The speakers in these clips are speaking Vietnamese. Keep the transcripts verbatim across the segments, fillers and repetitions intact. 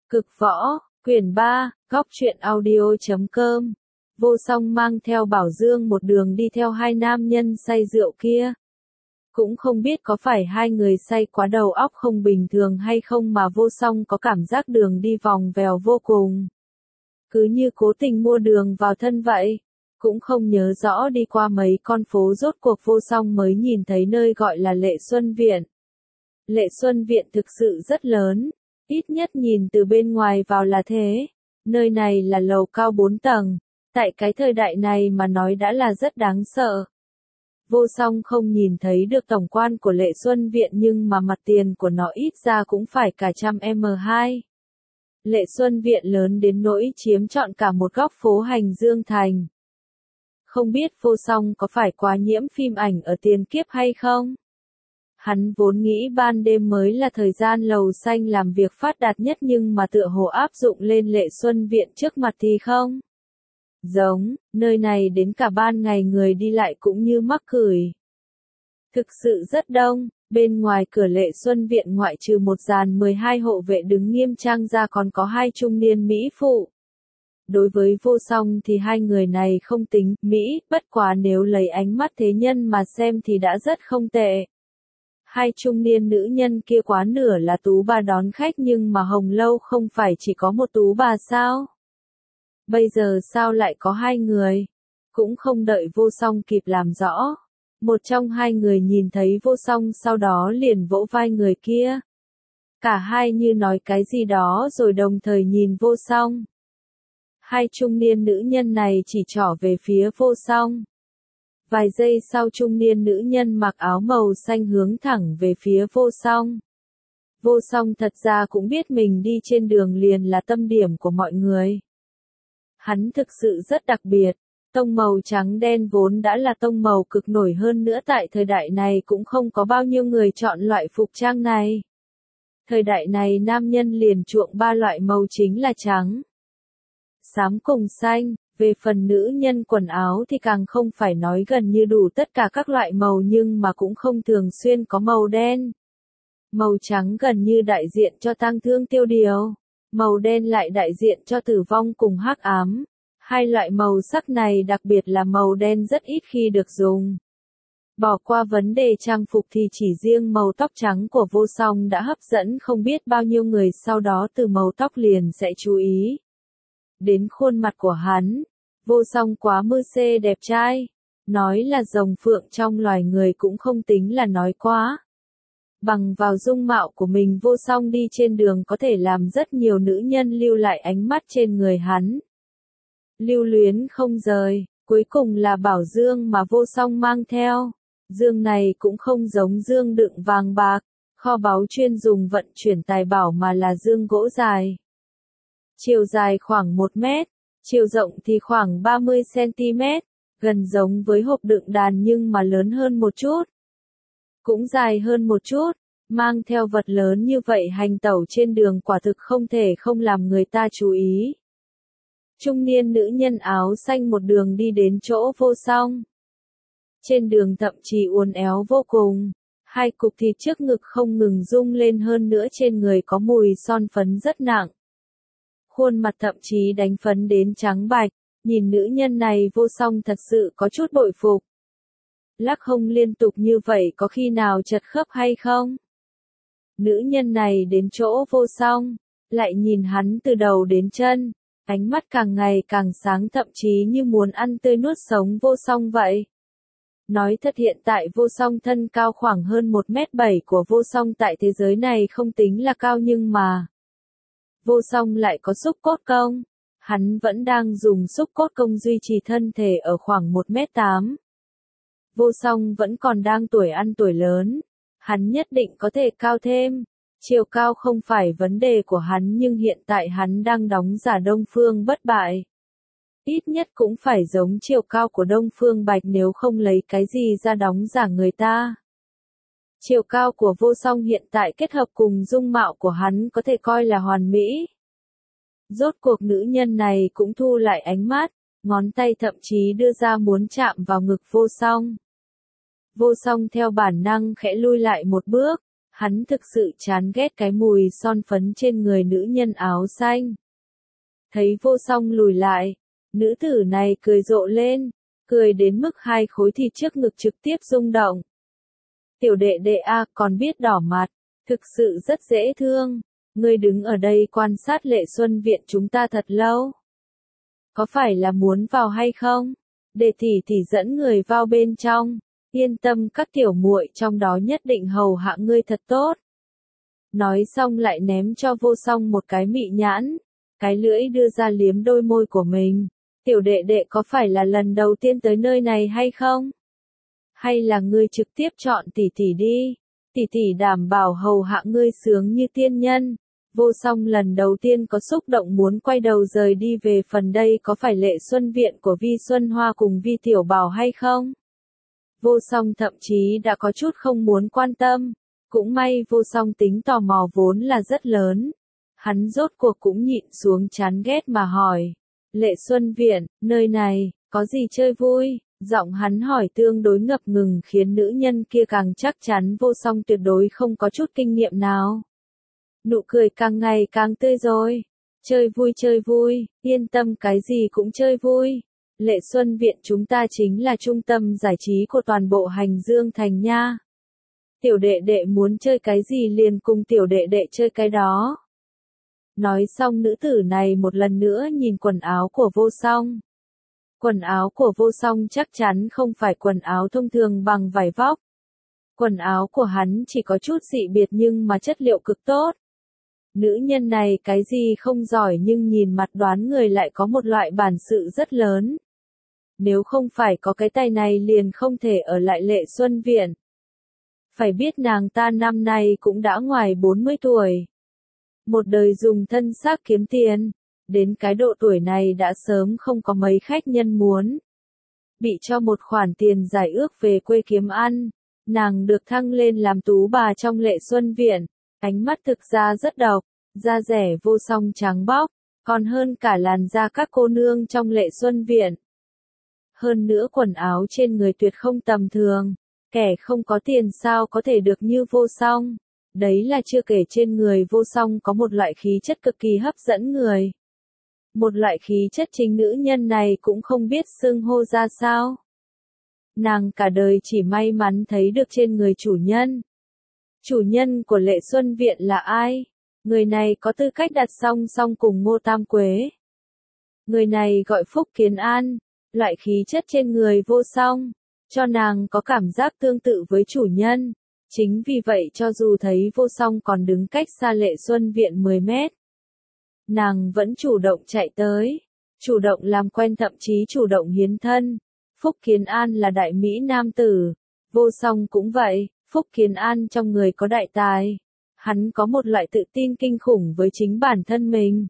Cực võ, quyển ba, góc truyện audio chấm com. Vô Song mang theo Bảo Dương một đường đi theo hai nam nhân say rượu kia. Cũng không biết có phải hai người say quá đầu óc không bình thường hay không mà Vô Song có cảm giác đường đi vòng vèo vô cùng. Cứ như cố tình mua đường vào thân vậy. Cũng không nhớ rõ đi qua mấy con phố rốt cuộc Vô Song mới nhìn thấy nơi gọi là Lệ Xuân Viện. Lệ Xuân Viện thực sự rất lớn. Ít nhất nhìn từ bên ngoài vào là thế. Nơi này là lầu cao bốn tầng. Tại cái thời đại này mà nói đã là rất đáng sợ. Vô Song không nhìn thấy được tổng quan của Lệ Xuân Viện nhưng mà mặt tiền của nó ít ra cũng phải cả trăm em hai. Lệ Xuân Viện lớn đến nỗi chiếm trọn cả một góc phố Hành Dương Thành. Không biết Vô Song có phải quá nhiễm phim ảnh ở tiền kiếp hay không? Hắn vốn nghĩ ban đêm mới là thời gian lầu xanh làm việc phát đạt nhất nhưng mà tựa hồ áp dụng lên Lệ Xuân Viện trước mặt thì không. Giống, nơi này đến cả ban ngày người đi lại cũng như mắc cười. Thực sự rất đông, bên ngoài cửa Lệ Xuân Viện ngoại trừ một dàn mười hai hộ vệ đứng nghiêm trang ra còn có hai trung niên Mỹ phụ. Đối với Vô Song thì hai người này không tính Mỹ, bất quá nếu lấy ánh mắt thế nhân mà xem thì đã rất không tệ. Hai trung niên nữ nhân kia quá nửa là tú bà đón khách nhưng mà Hồng Lâu không phải chỉ có một tú bà sao? Bây giờ sao lại có hai người? Cũng không đợi Vô Song kịp làm rõ. Một trong hai người nhìn thấy Vô Song sau đó liền vỗ vai người kia. Cả hai như nói cái gì đó rồi đồng thời nhìn Vô Song. Hai trung niên nữ nhân này chỉ trỏ về phía Vô Song. Vài giây sau trung niên nữ nhân mặc áo màu xanh hướng thẳng về phía Vô Song. Vô Song thật ra cũng biết mình đi trên đường liền là tâm điểm của mọi người. Hắn thực sự rất đặc biệt. Tông màu trắng đen vốn đã là tông màu cực nổi hơn nữa tại thời đại này cũng không có bao nhiêu người chọn loại phục trang này. Thời đại này nam nhân liền chuộng ba loại màu chính là trắng, xám cùng xanh. Về phần nữ nhân quần áo thì càng không phải nói gần như đủ tất cả các loại màu nhưng mà cũng không thường xuyên có màu đen. Màu trắng gần như đại diện cho tang thương tiêu điều. Màu đen lại đại diện cho tử vong cùng hắc ám. Hai loại màu sắc này đặc biệt là màu đen rất ít khi được dùng. Bỏ qua vấn đề trang phục thì chỉ riêng màu tóc trắng của Vô Song đã hấp dẫn không biết bao nhiêu người sau đó từ màu tóc liền sẽ chú ý đến khuôn mặt của hắn. Vô Song quá mưu xê đẹp trai. Nói là rồng phượng trong loài người cũng không tính là nói quá. Bằng vào dung mạo của mình Vô Song đi trên đường có thể làm rất nhiều nữ nhân lưu lại ánh mắt trên người hắn. Lưu luyến không rời, cuối cùng là bảo dương mà Vô Song mang theo. Dương này cũng không giống dương đựng vàng bạc, kho báu chuyên dùng vận chuyển tài bảo mà là dương gỗ dài. Chiều dài khoảng một mét, chiều rộng thì khoảng ba mươi xăng-ti-mét, gần giống với hộp đựng đàn nhưng mà lớn hơn một chút. Cũng dài hơn một chút, mang theo vật lớn như vậy hành tẩu trên đường quả thực không thể không làm người ta chú ý. Trung niên nữ nhân áo xanh một đường đi đến chỗ Vô Song. Trên đường thậm chí uốn éo vô cùng, hai cục thịt trước ngực không ngừng rung lên hơn nữa trên người có mùi son phấn rất nặng. Khuôn mặt thậm chí đánh phấn đến trắng bạch, nhìn nữ nhân này Vô Song thật sự có chút bội phục. Lắc hông liên tục như vậy có khi nào chật khớp hay không? Nữ nhân này đến chỗ Vô Song, lại nhìn hắn từ đầu đến chân, ánh mắt càng ngày càng sáng thậm chí như muốn ăn tươi nuốt sống Vô Song vậy. Nói thật hiện tại Vô Song thân cao khoảng hơn một mét bảy của Vô Song tại thế giới này không tính là cao nhưng mà Vô Song lại có xúc cốt công. Hắn vẫn đang dùng xúc cốt công duy trì thân thể ở khoảng một mét tám. Vô Song vẫn còn đang tuổi ăn tuổi lớn. Hắn nhất định có thể cao thêm. Chiều cao không phải vấn đề của hắn nhưng hiện tại hắn đang đóng giả Đông Phương Bất Bại. Ít nhất cũng phải giống chiều cao của Đông Phương Bạch nếu không lấy cái gì ra đóng giả người ta. Chiều cao của Vô Song hiện tại kết hợp cùng dung mạo của hắn có thể coi là hoàn mỹ. Rốt cuộc nữ nhân này cũng thu lại ánh mắt, ngón tay thậm chí đưa ra muốn chạm vào ngực Vô Song. Vô Song theo bản năng khẽ lui lại một bước, Hắn thực sự chán ghét cái mùi son phấn trên người nữ nhân áo xanh. Thấy Vô Song lùi lại, nữ tử này cười rộ lên, cười đến mức hai khối thịt trước ngực trực tiếp rung động. Tiểu đệ đệ a, còn biết đỏ mặt, thực sự rất dễ thương. Ngươi đứng ở đây quan sát Lệ Xuân viện chúng ta thật lâu. Có phải là muốn vào hay không? Để tỷ tỷ dẫn người vào bên trong. Yên tâm, các tiểu muội trong đó nhất định hầu hạ ngươi thật tốt. Nói xong lại ném cho Vô Song một cái mị nhãn, cái lưỡi đưa ra liếm đôi môi của mình. Tiểu đệ đệ có phải là lần đầu tiên tới nơi này hay không? Hay là ngươi trực tiếp chọn tỷ tỷ đi? Tỷ tỷ đảm bảo hầu hạ ngươi sướng như tiên nhân. Vô Song lần đầu tiên có xúc động muốn quay đầu rời đi về phần đây có phải Lệ Xuân viện của Vi Xuân Hoa cùng Vi Tiểu Bảo hay không? Vô Song thậm chí đã có chút không muốn quan tâm. Cũng may Vô Song tính tò mò vốn là rất lớn. Hắn rốt cuộc cũng nhịn xuống chán ghét mà hỏi. Lệ Xuân viện, nơi này, có gì chơi vui? Giọng hắn hỏi tương đối ngập ngừng khiến nữ nhân kia càng chắc chắn Vô Song tuyệt đối không có chút kinh nghiệm nào. Nụ cười càng ngày càng tươi rồi. Chơi vui chơi vui, yên tâm cái gì cũng chơi vui. Lệ Xuân viện chúng ta chính là trung tâm giải trí của toàn bộ Hành Dương thành nha. Tiểu đệ đệ muốn chơi cái gì liền cùng tiểu đệ đệ chơi cái đó. Nói xong nữ tử này một lần nữa nhìn quần áo của Vô Song. Quần áo của Vô Song chắc chắn không phải quần áo thông thường bằng vải vóc. Quần áo của hắn chỉ có chút dị biệt nhưng mà chất liệu cực tốt. Nữ nhân này cái gì không giỏi nhưng nhìn mặt đoán người lại có một loại bản sự rất lớn. Nếu không phải có cái tay này liền không thể ở lại Lệ Xuân viện. Phải biết nàng ta năm nay cũng đã ngoài bốn mươi tuổi. Một đời dùng thân xác kiếm tiền. Đến cái độ tuổi này đã sớm không có mấy khách nhân muốn. Bị cho một khoản tiền giải ước về quê kiếm ăn. Nàng được thăng lên làm tú bà trong Lệ Xuân viện. Ánh mắt thực ra rất độc. Da rẻ Vô Song trắng bóc. Còn hơn cả làn da các cô nương trong Lệ Xuân viện. Hơn nữa quần áo trên người tuyệt không tầm thường. Kẻ không có tiền sao có thể được như Vô Song. Đấy là chưa kể trên người Vô Song có một loại khí chất cực kỳ hấp dẫn người. Một loại khí chất chính nữ nhân này cũng không biết xưng hô ra sao. Nàng cả đời chỉ may mắn thấy được trên người chủ nhân. Chủ nhân của Lệ Xuân viện là ai? Người này có tư cách đặt song song cùng Ngô Tam Quế. Người này gọi Phúc Kiến An. Loại khí chất trên người Vô Song, cho nàng có cảm giác tương tự với chủ nhân. Chính vì vậy cho dù thấy Vô Song còn đứng cách xa Lệ Xuân viện mười mét. Nàng vẫn chủ động chạy tới. Chủ động làm quen thậm chí chủ động hiến thân. Phúc Kiến An là đại mỹ nam tử. Vô Song cũng vậy. Phúc Kiến An trong người có đại tài. Hắn có một loại tự tin kinh khủng với chính bản thân mình.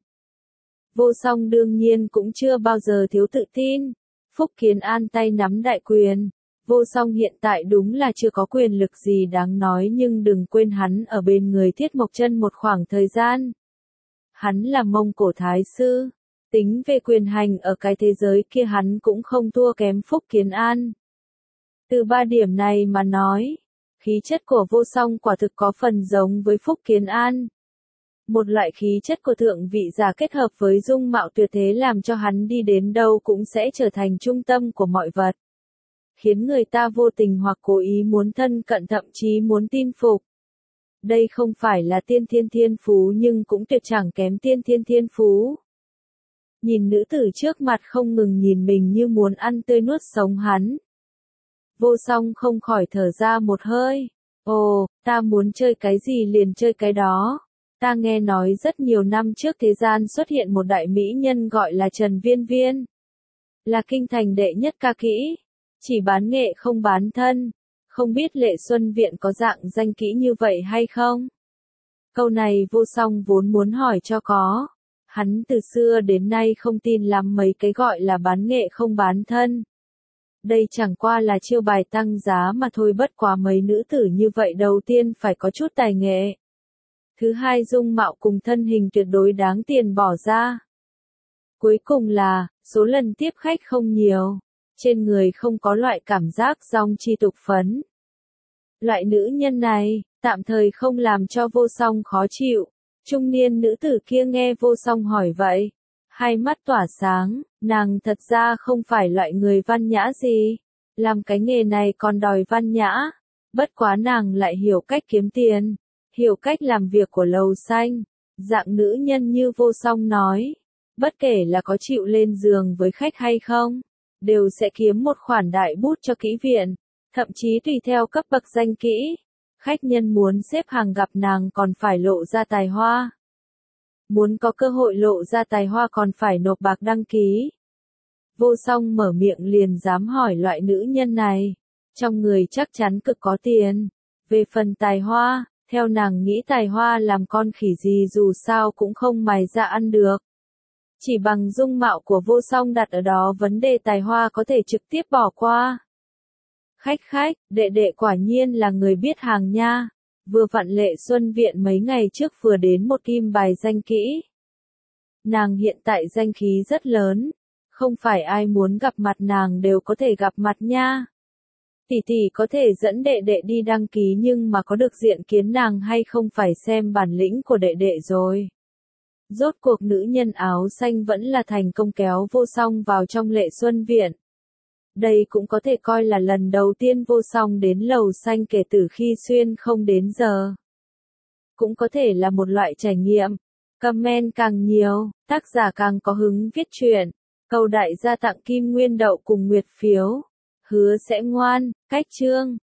Vô Song đương nhiên cũng chưa bao giờ thiếu tự tin. Phúc Kiến An tay nắm đại quyền. Vô Song hiện tại đúng là chưa có quyền lực gì đáng nói nhưng đừng quên hắn ở bên người Thiết Mộc Chân một khoảng thời gian. Hắn là Mông Cổ Thái Sư. Tính về quyền hành ở cái thế giới kia hắn cũng không thua kém Phúc Kiến An. Từ ba điểm này mà nói, khí chất của Vô Song quả thực có phần giống với Phúc Kiến An. Một loại khí chất của thượng vị giả kết hợp với dung mạo tuyệt thế làm cho hắn đi đến đâu cũng sẽ trở thành trung tâm của mọi vật. Khiến người ta vô tình hoặc cố ý muốn thân cận thậm chí muốn tin phục. Đây không phải là tiên thiên thiên phú nhưng cũng tuyệt chẳng kém tiên thiên thiên phú. Nhìn nữ tử trước mặt không ngừng nhìn mình như muốn ăn tươi nuốt sống hắn. Vô Song không khỏi thở ra một hơi. Ồ, ta muốn chơi cái gì liền chơi cái đó. Ta nghe nói rất nhiều năm trước thế gian xuất hiện một đại mỹ nhân gọi là Trần Viên Viên. Là kinh thành đệ nhất ca kỹ. Chỉ bán nghệ không bán thân. Không biết Lệ Xuân viện có dạng danh kỹ như vậy hay không? Câu này Vô Song vốn muốn hỏi cho có. Hắn từ xưa đến nay không tin lắm mấy cái gọi là bán nghệ không bán thân. Đây chẳng qua là chiêu bài tăng giá mà thôi, bất quá mấy nữ tử như vậy đầu tiên phải có chút tài nghệ. Thứ hai dung mạo cùng thân hình tuyệt đối đáng tiền bỏ ra. Cuối cùng là, số lần tiếp khách không nhiều. Trên người không có loại cảm giác dong chi tục phấn. Loại nữ nhân này, tạm thời không làm cho Vô Song khó chịu. Trung niên nữ tử kia nghe Vô Song hỏi vậy, hai mắt tỏa sáng, nàng thật ra không phải loại người văn nhã gì, làm cái nghề này còn đòi văn nhã, bất quá nàng lại hiểu cách kiếm tiền, hiểu cách làm việc của lầu xanh, dạng nữ nhân như Vô Song nói, bất kể là có chịu lên giường với khách hay không, đều sẽ kiếm một khoản đại bút cho kỹ viện, thậm chí tùy theo cấp bậc danh kỹ, khách nhân muốn xếp hàng gặp nàng còn phải lộ ra tài hoa. Muốn có cơ hội lộ ra tài hoa còn phải nộp bạc đăng ký. Vô Song mở miệng liền dám hỏi loại nữ nhân này, trong người chắc chắn cực có tiền. Về phần tài hoa, theo nàng nghĩ tài hoa làm con khỉ gì dù sao cũng không mài ra ăn được. Chỉ bằng dung mạo của Vô Song đặt ở đó vấn đề tài hoa có thể trực tiếp bỏ qua. Khách khách, đệ đệ quả nhiên là người biết hàng nha. Vừa vặn Lệ Xuân Viện mấy ngày trước vừa đến một kim bài danh kỹ. Nàng hiện tại danh khí rất lớn, không phải ai muốn gặp mặt nàng đều có thể gặp mặt nha. Tỷ tỷ có thể dẫn đệ đệ đi đăng ký nhưng mà có được diện kiến nàng hay không phải xem bản lĩnh của đệ đệ rồi. Rốt cuộc nữ nhân áo xanh vẫn là thành công kéo Vô Song vào trong Lệ Xuân Viện. Đây cũng có thể coi là lần đầu tiên Vô Song đến lầu xanh kể từ khi xuyên không đến giờ. Cũng có thể là một loại trải nghiệm. Comment càng nhiều, tác giả càng có hứng viết truyện. Cầu đại gia tặng kim nguyên đậu cùng nguyệt phiếu. Hứa sẽ ngoan, cách chương.